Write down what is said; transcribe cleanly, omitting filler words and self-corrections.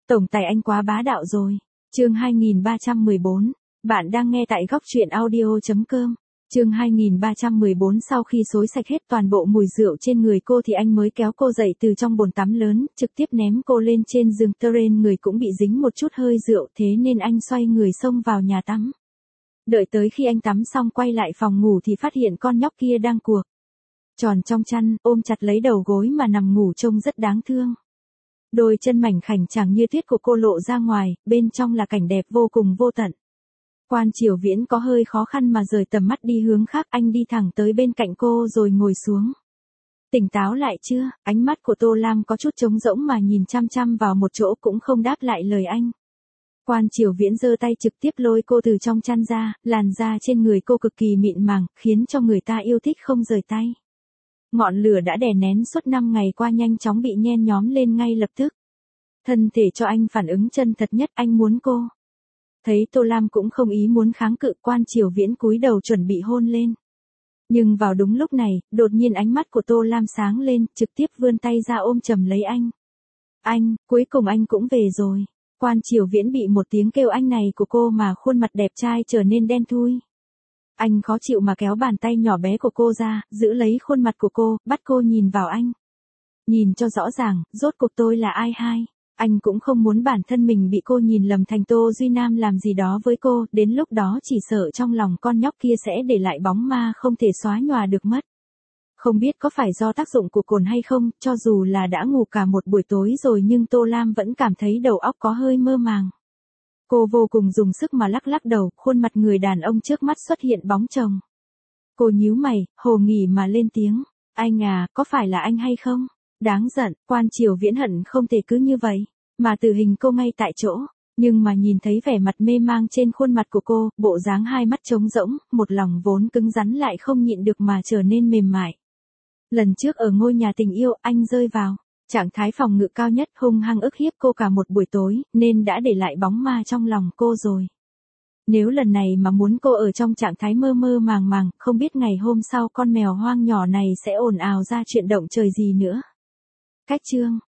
Tổng tài anh quá bá đạo rồi. Chương 2314. Bạn đang nghe tại góc truyện audio.com. Chương 2314. Sau khi xối sạch hết toàn bộ mùi rượu trên người cô thì anh mới kéo cô dậy từ trong bồn tắm lớn, trực tiếp ném cô lên trên giường. Terrain người cũng bị dính một chút hơi rượu, thế nên anh xoay người xông vào nhà tắm. Đợi tới khi anh tắm xong quay lại phòng ngủ thì phát hiện con nhóc kia đang cuộc tròn trong chăn, ôm chặt lấy đầu gối mà nằm ngủ trông rất đáng thương. Đôi chân mảnh khảnh chẳng như tuyết của cô lộ ra ngoài, bên trong là cảnh đẹp vô cùng vô tận. Quan Triều Viễn có hơi khó khăn mà rời tầm mắt đi hướng khác, anh đi thẳng tới bên cạnh cô rồi ngồi xuống. Tỉnh táo lại chưa? Ánh mắt của Tô Lam có chút trống rỗng mà nhìn chăm chăm vào một chỗ cũng không đáp lại lời anh. Quan Triều Viễn giơ tay trực tiếp lôi cô từ trong chăn ra, làn da trên người cô cực kỳ mịn màng, khiến cho người ta yêu thích không rời tay. Ngọn lửa đã đè nén suốt 5 ngày qua nhanh chóng bị nhen nhóm lên ngay lập tức. Thân thể cho anh phản ứng chân thật nhất, anh muốn cô. Thấy Tô Lam cũng không ý muốn kháng cự, Quan Triều Viễn cúi đầu chuẩn bị hôn lên. Nhưng vào đúng lúc này, đột nhiên ánh mắt của Tô Lam sáng lên, trực tiếp vươn tay ra ôm chầm lấy anh. Anh, cuối cùng anh cũng về rồi. Quan Triều Viễn bị một tiếng kêu anh này của cô mà khuôn mặt đẹp trai trở nên đen thui. Anh khó chịu mà kéo bàn tay nhỏ bé của cô ra, giữ lấy khuôn mặt của cô, bắt cô nhìn vào anh. Nhìn cho rõ ràng, rốt cuộc tôi là ai hai. Anh cũng không muốn bản thân mình bị cô nhìn lầm thành Tô Duy Nam làm gì đó với cô, đến lúc đó chỉ sợ trong lòng con nhóc kia sẽ để lại bóng ma không thể xóa nhòa được mất. Không biết có phải do tác dụng của cồn hay không, cho dù là đã ngủ cả một buổi tối rồi nhưng Tô Lam vẫn cảm thấy đầu óc có hơi mơ màng. Cô vô cùng dùng sức mà lắc lắc đầu, khuôn mặt người đàn ông trước mắt xuất hiện bóng chồng. Cô nhíu mày, hồ nghỉ mà lên tiếng. Anh à, có phải là anh hay không? Đáng giận, Quan Triều Viễn hận không thể cứ như vậy mà tử hình cô ngay tại chỗ. Nhưng mà nhìn thấy vẻ mặt mê mang trên khuôn mặt của cô, bộ dáng hai mắt trống rỗng, một lòng vốn cứng rắn lại không nhịn được mà trở nên mềm mại. Lần trước ở ngôi nhà tình yêu, anh rơi vào trạng thái phòng ngự cao nhất, hung hăng ức hiếp cô cả một buổi tối, nên đã để lại bóng ma trong lòng cô rồi. Nếu lần này mà muốn cô ở trong trạng thái mơ mơ màng màng, không biết ngày hôm sau con mèo hoang nhỏ này sẽ ồn ào ra chuyện động trời gì nữa. Cách chương